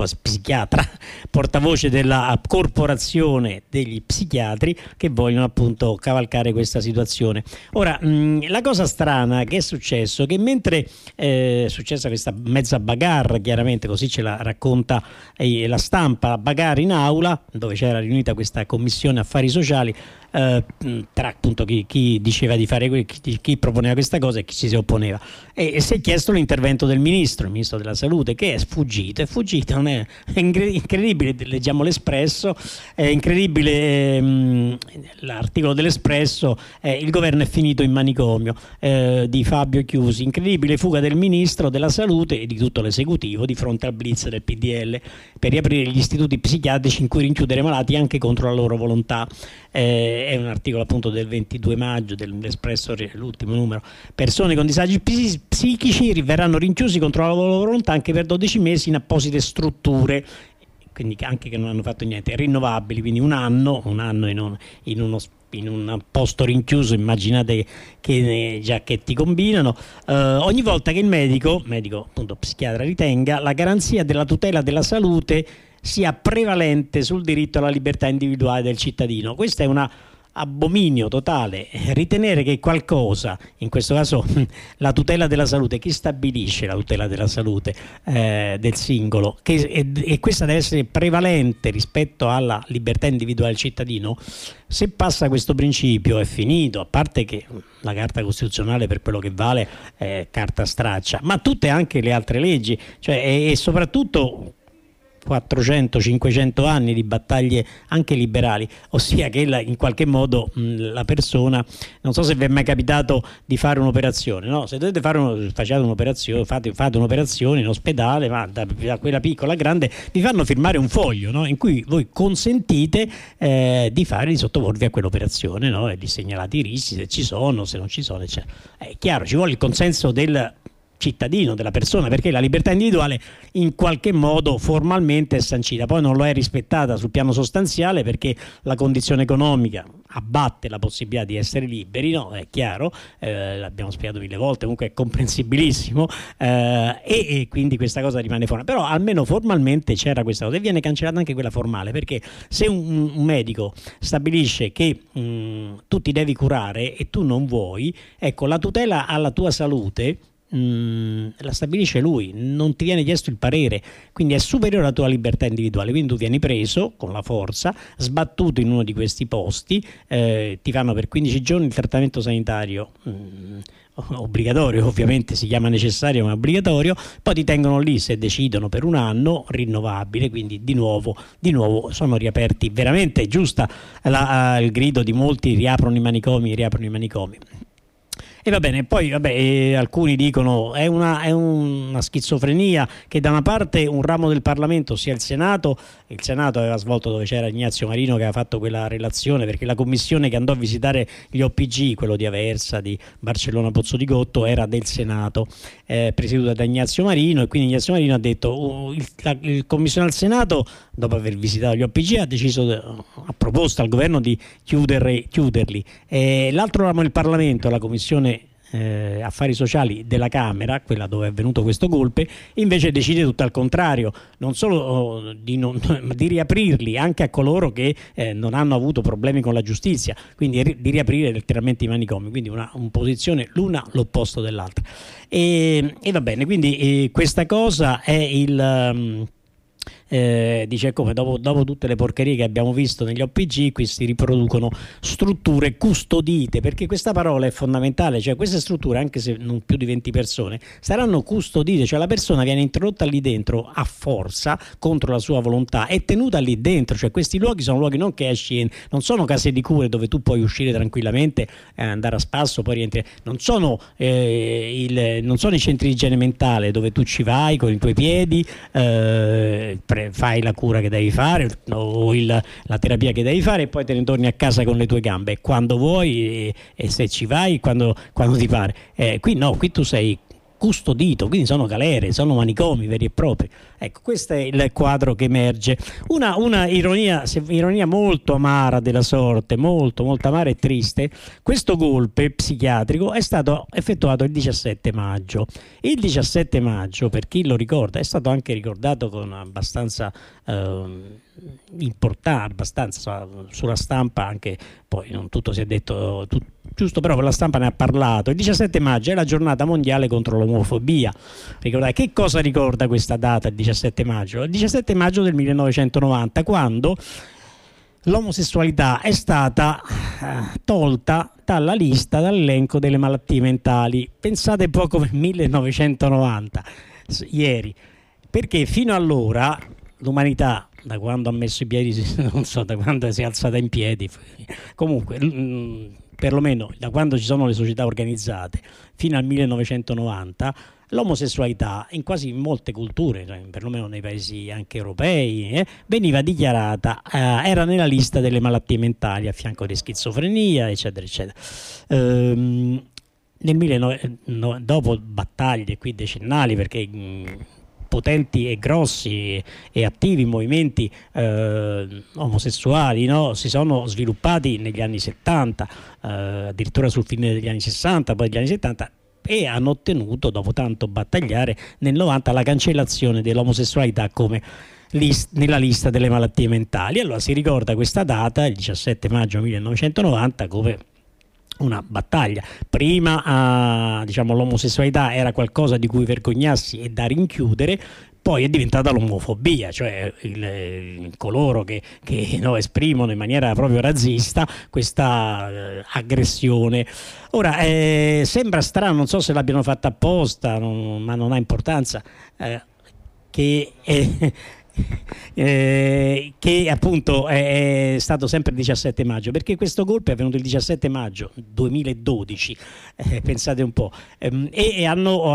Speaker 6: portavoce della corporazione degli psichiatri, che vogliono appunto cavalcare questa situazione. Ora, la cosa strana che è successo, che mentre è successa questa mezza bagarre, chiaramente così ce la racconta la stampa, bagarre in aula dove c'era riunita questa commissione affari sociali, tra appunto chi diceva di fare, chi proponeva questa cosa e chi si opponeva, e si è chiesto l'intervento del ministro, il ministro della salute, che è fuggito, non è incredibile. Leggiamo l'Espresso, è incredibile l'articolo dell'Espresso, il governo è finito in manicomio, di Fabio Chiusi, incredibile fuga del ministro della salute e di tutto l'esecutivo di fronte al blitz del PDL per riaprire gli istituti psichiatrici in cui rinchiudere malati anche contro la loro volontà. È un articolo appunto del 22 maggio dell'Espresso, l'ultimo numero. Persone con disagi psichici verranno rinchiusi contro la loro volontà anche per 12 mesi in apposite strutture, quindi anche che non hanno fatto niente, rinnovabili, quindi un anno in un posto rinchiuso. Immaginate che giacchetti combinano. Ogni volta che il medico appunto psichiatra ritenga la garanzia della tutela della salute sia prevalente sul diritto alla libertà individuale del cittadino. Questo è un abominio totale, ritenere che qualcosa, in questo caso la tutela della salute, chi stabilisce la tutela della salute del singolo, e questa deve essere prevalente rispetto alla libertà individuale del cittadino. Se passa questo principio è finito, a parte che la Carta Costituzionale, per quello che vale, è carta straccia, ma tutte anche le altre leggi, cioè, e soprattutto 400-500 anni di battaglie anche liberali, ossia che in qualche modo la persona, non so se vi è mai capitato di fare un'operazione, no? Se dovete fate un'operazione, fate un'operazione in ospedale, ma da quella piccola a grande, vi fanno firmare un foglio, no? In cui voi consentite di sottoporvi a quell'operazione, no? E di segnalate i rischi, se ci sono, se non ci sono, eccetera. È chiaro, ci vuole il consenso del cittadino, della persona, perché la libertà individuale in qualche modo formalmente è sancita, poi non lo è rispettata sul piano sostanziale, perché la condizione economica abbatte la possibilità di essere liberi, no? È chiaro, l'abbiamo spiegato 1000 volte, comunque è comprensibilissimo, e quindi questa cosa rimane fuori. Però almeno formalmente c'era questa cosa, e viene cancellata anche quella formale, perché se un medico stabilisce che tu ti devi curare e tu non vuoi, ecco, la tutela alla tua salute la stabilisce lui, non ti viene chiesto il parere, quindi è superiore alla tua libertà individuale, quindi tu vieni preso con la forza, sbattuto in uno di questi posti, ti fanno per 15 giorni il trattamento sanitario obbligatorio, ovviamente si chiama necessario ma è obbligatorio, poi ti tengono lì, se decidono, per un anno, rinnovabile, quindi di nuovo sono riaperti. Veramente giusta il grido di molti: riaprono i manicomi. E va bene, poi alcuni dicono è una schizofrenia che da una parte un ramo del Parlamento, ossia il Senato aveva svolto, dove c'era Ignazio Marino che aveva fatto quella relazione, perché la commissione che andò a visitare gli OPG, quello di Aversa, di Barcellona, Pozzo di Gotto, era del Senato, presieduta da Ignazio Marino, e quindi Ignazio Marino ha detto il commissionario al Senato, dopo aver visitato gli OPG, ha proposto al governo di chiuderli. L'altro ramo del Parlamento, la commissione affari sociali della Camera, quella dove è avvenuto questo golpe, invece decide tutto al contrario, non solo di riaprirli anche a coloro che non hanno avuto problemi con la giustizia, quindi di riaprire letteralmente i manicomi, quindi una posizione l'una l'opposto dell'altra, e va bene, quindi questa cosa è il dice come dopo tutte le porcherie che abbiamo visto negli OPG, qui si riproducono strutture custodite, perché questa parola è fondamentale, cioè queste strutture, anche se non più di 20 persone, saranno custodite, cioè la persona viene introdotta lì dentro a forza, contro la sua volontà, è tenuta lì dentro, cioè questi luoghi sono luoghi non che esci, non sono case di cure dove tu puoi uscire tranquillamente, andare a spasso, poi rientri, non sono i centri di igiene mentale dove tu ci vai con i tuoi piedi, fai la cura che devi fare o la terapia che devi fare e poi te ne torni a casa con le tue gambe quando vuoi e se ci vai quando ti pare. Qui no, qui tu sei custodito, quindi sono galere, sono manicomi veri e propri. Ecco, questo è il quadro che emerge. Una ironia molto amara della sorte, molto molto amara e triste. Questo golpe psichiatrico è stato effettuato il 17 maggio. Il 17 maggio, per chi lo ricorda, è stato anche ricordato con abbastanza abbastanza sulla stampa, anche poi non tutto si è detto giusto, però la stampa ne ha parlato. Il 17 maggio è la giornata mondiale contro l'omofobia. Ricordate che cosa ricorda questa data, il 17 maggio? Il 17 maggio del 1990, quando l'omosessualità è stata tolta dalla lista, dall'elenco delle malattie mentali. Pensate poco, per 1990, ieri, perché fino allora l'umanità, da quando ha messo i piedi, non so, da quando si è alzata in piedi, comunque perlomeno da quando ci sono le società organizzate fino al 1990, l'omosessualità in quasi molte culture, perlomeno nei paesi anche europei, veniva dichiarata, era nella lista delle malattie mentali a fianco di schizofrenia, eccetera, eccetera. Dopo battaglie qui decennali, perché potenti e grossi e attivi movimenti omosessuali, no? Si sono sviluppati negli anni 70, addirittura sul fine degli anni 60, poi degli anni 70, e hanno ottenuto, dopo tanto battagliare, nel 90 la cancellazione dell'omosessualità come nella lista delle malattie mentali. Allora si ricorda questa data, il 17 maggio 1990, come una battaglia. Prima l'omosessualità era qualcosa di cui vergognarsi e da rinchiudere, poi è diventata l'omofobia, cioè coloro che esprimono in maniera proprio razzista questa aggressione. Ora sembra strano, non so se l'abbiano fatta apposta, ma non ha importanza, che appunto è stato sempre il 17 maggio, perché questo golpe è avvenuto il 17 maggio 2012, pensate un po', e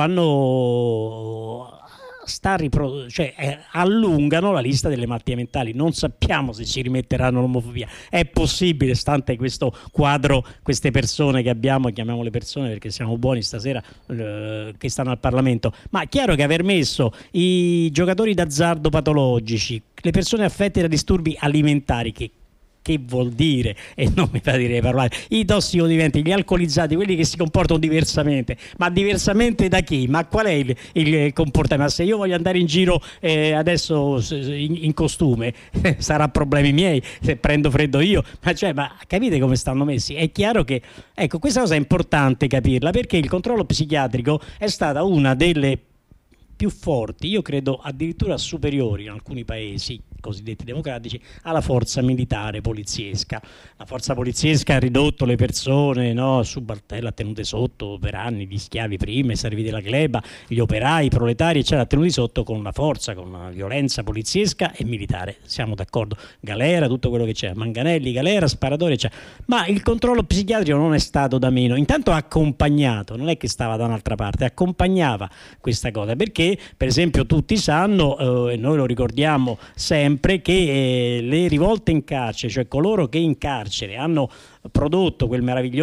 Speaker 6: allungano la lista delle malattie mentali. Non sappiamo se ci rimetteranno l'omofobia, è possibile, stante questo quadro, queste persone che abbiamo, chiamiamole persone perché siamo buoni stasera, che stanno al Parlamento, ma è chiaro che aver messo i giocatori d'azzardo patologici, le persone affette da disturbi alimentari, che vuol dire, e non mi fa dire parlare, i tossicodipendenti, gli alcolizzati, quelli che si comportano diversamente, ma diversamente da chi? Ma qual è il comportamento? Ma se io voglio andare in giro adesso in costume sarà problemi miei, se prendo freddo io, ma capite come stanno messi? È chiaro che, ecco, questa cosa è importante capirla, perché il controllo psichiatrico è stata una delle più forti, io credo addirittura superiori in alcuni paesi cosiddetti democratici, alla forza militare poliziesca. La forza poliziesca ha ridotto le persone, no, subalterne, ha tenute sotto per anni, gli schiavi prima, i serviti della gleba, gli operai, i proletari, eccetera, ha tenuti sotto con la forza, con la violenza poliziesca e militare, siamo d'accordo, galera, tutto quello che c'è, manganelli, galera, sparatori, eccetera. Ma il controllo psichiatrico non è stato da meno, intanto ha accompagnato, non è che stava da un'altra parte, accompagnava questa cosa, perché per esempio tutti sanno, e noi lo ricordiamo sempre, che le rivolte in carcere, cioè coloro che in carcere hanno prodotto quella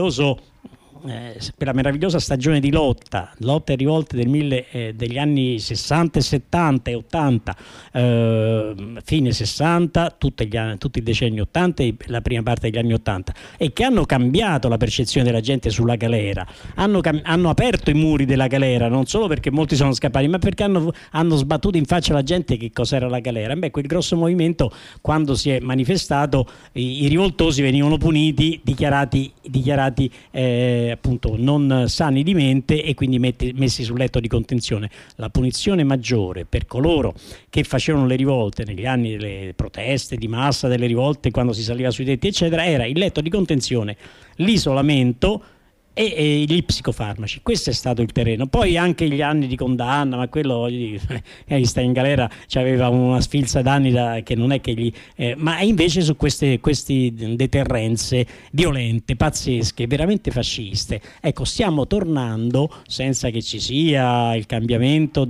Speaker 6: meravigliosa stagione di lotta e rivolte degli anni 60 e 70 e 80, fine 60, tutto il decennio 80 e la prima parte degli anni 80, e che hanno cambiato la percezione della gente sulla galera, hanno aperto i muri della galera, non solo perché molti sono scappati, ma perché hanno sbattuto in faccia alla gente che cos'era la galera. Quel grosso movimento, quando si è manifestato, i rivoltosi venivano puniti, dichiarati appunto non sani di mente e quindi messi sul letto di contenzione. La punizione maggiore per coloro che facevano le rivolte negli anni delle proteste di massa, delle rivolte, quando si saliva sui tetti eccetera, era il letto di contenzione, l'isolamento e gli psicofarmaci. Questo è stato il terreno. Poi anche gli anni di condanna, ma quello voglio dire, sta in galera, aveva una sfilza d'anni che non è che gli ma invece su queste deterrenze violente, pazzesche, veramente fasciste. Ecco, stiamo tornando senza che ci sia il cambiamento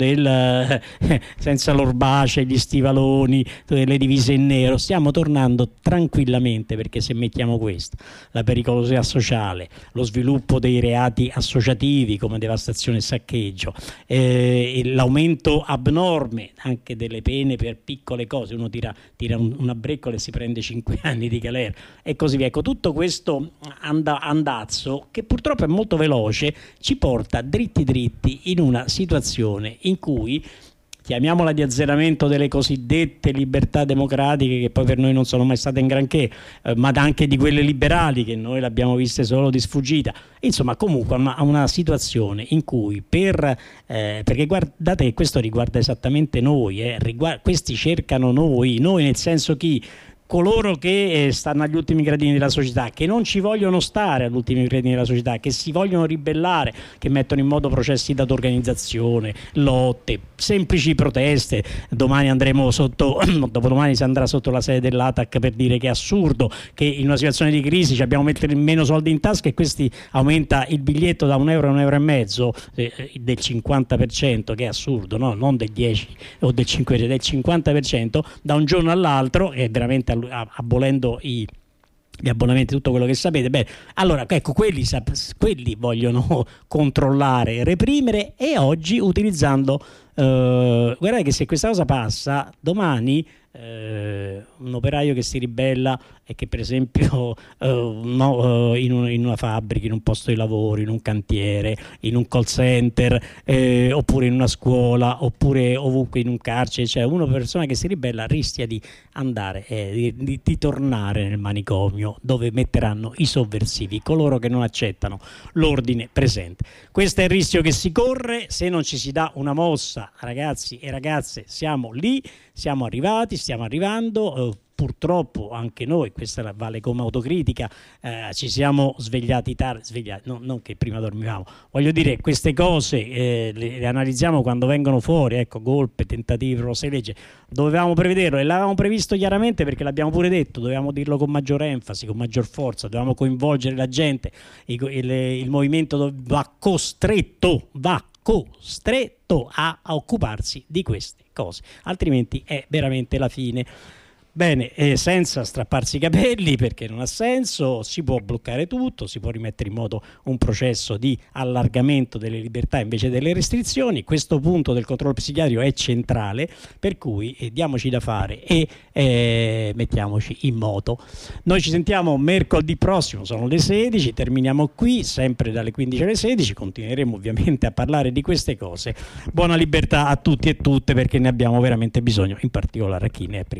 Speaker 6: senza l'orbace, gli stivaloni, le divise in nero, stiamo tornando tranquillamente, perché se mettiamo questo, la pericolosità sociale, lo sviluppo dei reati associativi come devastazione e saccheggio, l'aumento abnorme anche delle pene per piccole cose, uno tira una breccola e si prende 5 anni di galera e così via. Ecco, tutto questo andazzo, che purtroppo è molto veloce, ci porta dritti in una situazione in cui, chiamiamola di azzeramento delle cosiddette libertà democratiche, che poi per noi non sono mai state in granché, ma anche di quelle liberali, che noi le abbiamo viste solo di sfuggita. Insomma, comunque una situazione in cui perché guardate che questo riguarda esattamente noi, questi cercano noi nel senso chi? Coloro che stanno agli ultimi gradini della società, che non ci vogliono stare agli ultimi gradini della società, che si vogliono ribellare, che mettono in moto processi d'autorganizzazione, lotte, semplici proteste. Domani andremo dopodomani si andrà sotto la sede dell'ATAC per dire che è assurdo che in una situazione di crisi abbiamo mettere meno soldi in tasca e questi aumenta il biglietto da €1 a €1,50 del 50%, che è assurdo, no? Non del 10 o del 5, del 50% da un giorno all'altro, è veramente abolendo gli abbonamenti, tutto quello che sapete. Beh, allora ecco, quelli vogliono controllare, reprimere, e oggi utilizzando guardate che se questa cosa passa domani, un operaio che si ribella e che per esempio in una fabbrica, in un posto di lavoro, in un cantiere, in un call center, oppure in una scuola, oppure ovunque in un carcere, cioè una persona che si ribella rischia di andare di tornare nel manicomio, dove metteranno i sovversivi, coloro che non accettano l'ordine presente. Questo è il rischio che si corre se non ci si dà una mossa, ragazzi e ragazze. Siamo lì, stiamo arrivando, purtroppo anche noi, questa vale come autocritica, ci siamo svegliati tardi, non che prima dormivamo, voglio dire, queste cose le analizziamo quando vengono fuori, ecco, golpe, tentativi, rose legge, dovevamo prevederlo e l'avevamo previsto chiaramente, perché l'abbiamo pure detto, dovevamo dirlo con maggior enfasi, con maggior forza, dovevamo coinvolgere la gente, il movimento va costretto a occuparsi di queste cose, altrimenti è veramente la fine. Bene, senza strapparsi i capelli, perché non ha senso, si può bloccare tutto, si può rimettere in moto un processo di allargamento delle libertà invece delle restrizioni. Questo punto del controllo psichiatrico è centrale, per cui diamoci da fare e mettiamoci in moto. Noi ci sentiamo mercoledì prossimo, sono le 16, terminiamo qui, sempre dalle 15 alle 16, continueremo ovviamente a parlare di queste cose. Buona libertà a tutti e tutte, perché ne abbiamo veramente bisogno, in particolare a chi ne è privato.